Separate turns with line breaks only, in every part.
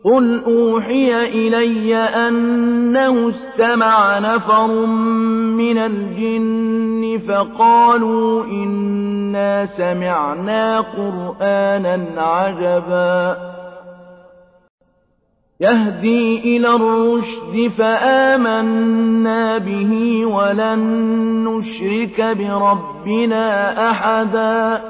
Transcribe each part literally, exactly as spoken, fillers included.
قُلْ أُوحِيَ إِلَيَّ أَنَّهُ اسْتَمَعَ نَفَرٌ مِّنَ الْجِنِّ فَقَالُوا إِنَّا سَمِعْنَا قُرْآنًا عَجَبًا يَهْدِي إِلَى الرُّشْدِ فَآمَنَّا بِهِ وَلَن نُّشْرِكَ بِرَبِّنَا أَحَدًا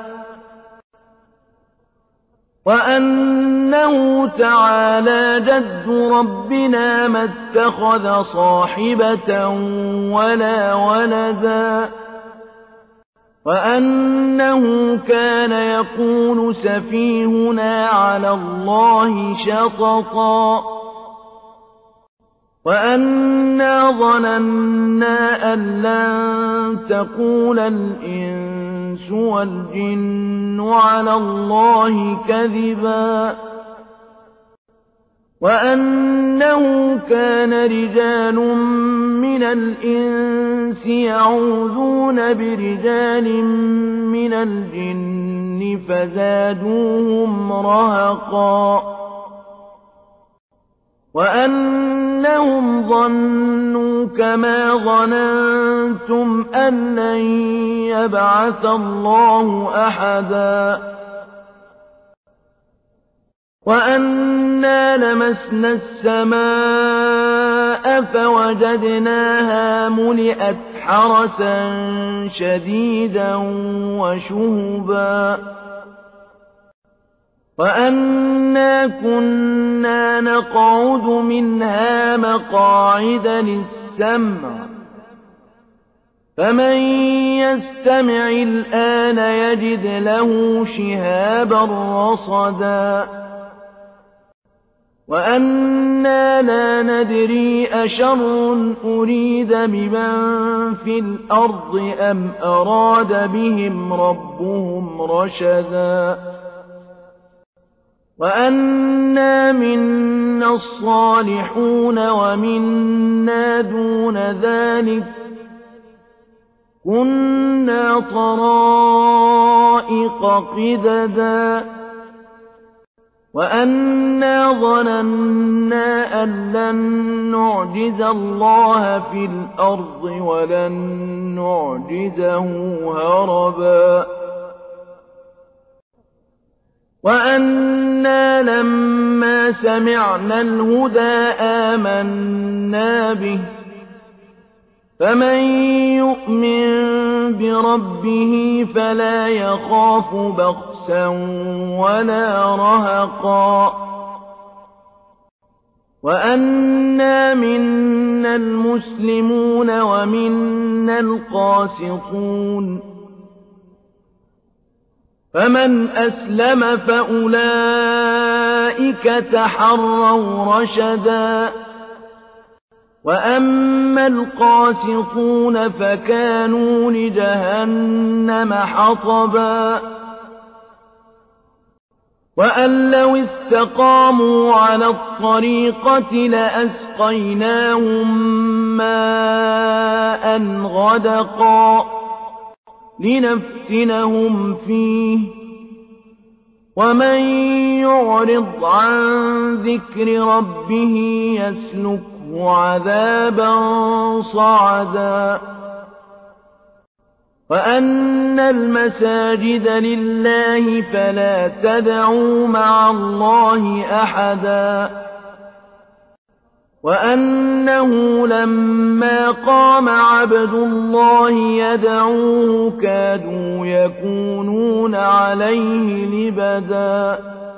وَأَنَّهُ تَعَالَىٰ جَدُّ رَبِّنَا مَا اتَّخَذَ صَاحِبَةً وَلَا وَلَدًا وَأَنَّهُ كَانَ يَقُولُ سَفِيهُنَا عَلَى اللَّهِ شَطَطًا وَأَنَّا ظَنَنَّا أَن لَّن تَقُولَ الْإِنسُ وَالْجِنُّ عَلَى اللَّهِ كَذِبًا وَأَنَّهُ كَانَ رِجَالٌ مِّنَ الْإِنسِ يَعُوذُونَ بِرِجَالٍ مِّنَ الْجِنِّ فَزَادُوهُمْ رَهَقًا وَأَنَّهُمْ ظَنُّوا كَمَا ظَنَنتُمْ أَن لَّن يَبْعَثَ اللَّهُ أَحَدًا وَأَنَّا لَمَسْنَا السَّمَاءَ فَوَجَدْنَاهَا مُلِئَتْ حَرَسًا شَدِيدًا وَشُهُبًا وَأَنَّا كُنَّا نَقْعُدُ مِنْهَا مَقَاعِدَ لِلسَّمْعِ فَمَن يَسْتَمِعِ الْآنَ يَجِدْ لَهُ شِهَابًا رَّصَدًا وَأَنَّا لَا نَدْرِي أَشَرٌّ أُرِيدَ بِمَن فِي الْأَرْضِ أَمْ أَرَادَ بِهِمْ رَبُّهُمْ رَشَدًا وَأَنَّا مِنَّا الصَّالِحُونَ وَمِنَّا دُونَ ذَٰلِكَ كُنَّا طَرَائِقَ قِدَدًا وَأَنَّا ظَنَنَّا أَن لَّن نُّعْجِزَ اللَّهَ فِي الْأَرْضِ وَلَن نُّعْجِزَهُ هَرَبًا وَأَنَّا لَمَّا سَمِعْنَا الْهُدَىٰ آمَنَّا بِهِ فَمَن يُؤْمِن بِرَبِّهِ فَلَا يَخَافُ بَخْسًا وَلَا رَهَقًا وَأَنَّا مِنَّا الْمُسْلِمُونَ وَمِنَّا الْقَاسِطُونَ فَمَنْ أَسْلَمَ فَأُولَٰئِكَ تَحَرَّوْا رَشَدًا وَأَمَّا الْقَاسِطُونَ فَكَانُوا لِجَهَنَّمَ حَطَبًا وَأَن لَّوِ اسْتَقَامُوا عَلَى الطَّرِيقَةِ لَأَسْقَيْنَاهُم مَّاءً غَدَقًا لِّنَفْتِنَهُمْ فِيهِ وَمَن يُعْرِضْ عَن ذِكْرِ رَبِّهِ يَسْلُكْهُ عَذَابًا صَعَدًا وَأَنَّ الْمَسَاجِدَ لِلَّهِ فَلَا تَدْعُوا مَعَ اللَّهِ أَحَدًا وَأَنَّهُ لَمَّا قَامَ عَبْدُ اللَّهِ يَدْعُوهُ كَادُوا يَكُونُونَ عَلَيْهِ لِبَدًا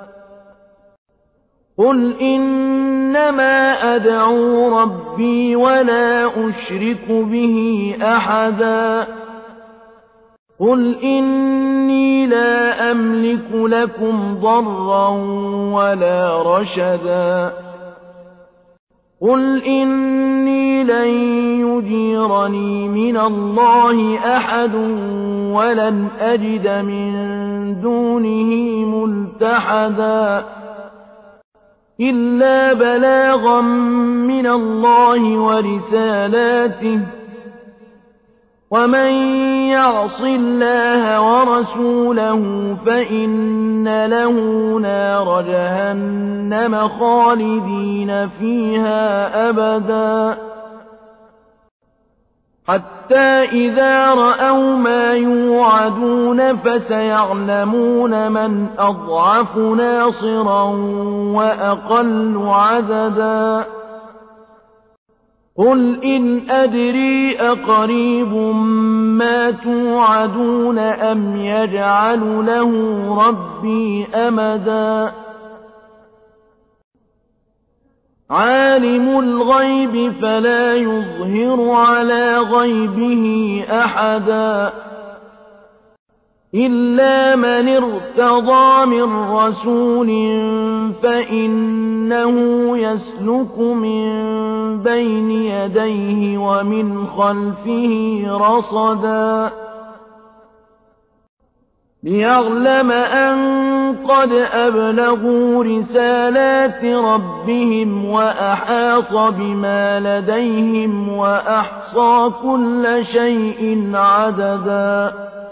قُلْ إِنَّمَا أَدْعُو رَبِّي وَلَا أُشْرِكُ بِهِ أَحَدًا قُلْ إِنِّي لَا أَمْلِكُ لَكُمْ ضَرًّا وَلَا رَشَدًا قُلْ إِنِّي لَن يُجِيرَنِي مِنَ اللَّهِ أَحَدٌ وَلَنْ أَجِدَ مِن دُونِهِ مُلْتَحَدًا إِلَّا بَلَاغًا مِّنَ اللَّهِ وَرِسَالَاتِهِ ومن يعص الله ورسوله فإن له نار جهنم خالدين فيها أبدا حتى إذا رأوا ما يوعدون فسيعلمون من أضعف ناصرا وأقل عددا قل إن أدري أقريب ما توعدون أم يجعل له ربي أمدا عالم الغيب فلا يظهر على غيبه أحدا إلا من ارتضى من رسول فإنه يسلك من بين يديه ومن خلفه رصدا ليعلم أن قد أبلغوا رسالات ربهم وأحاط بما لديهم وأحصى كل شيء عددا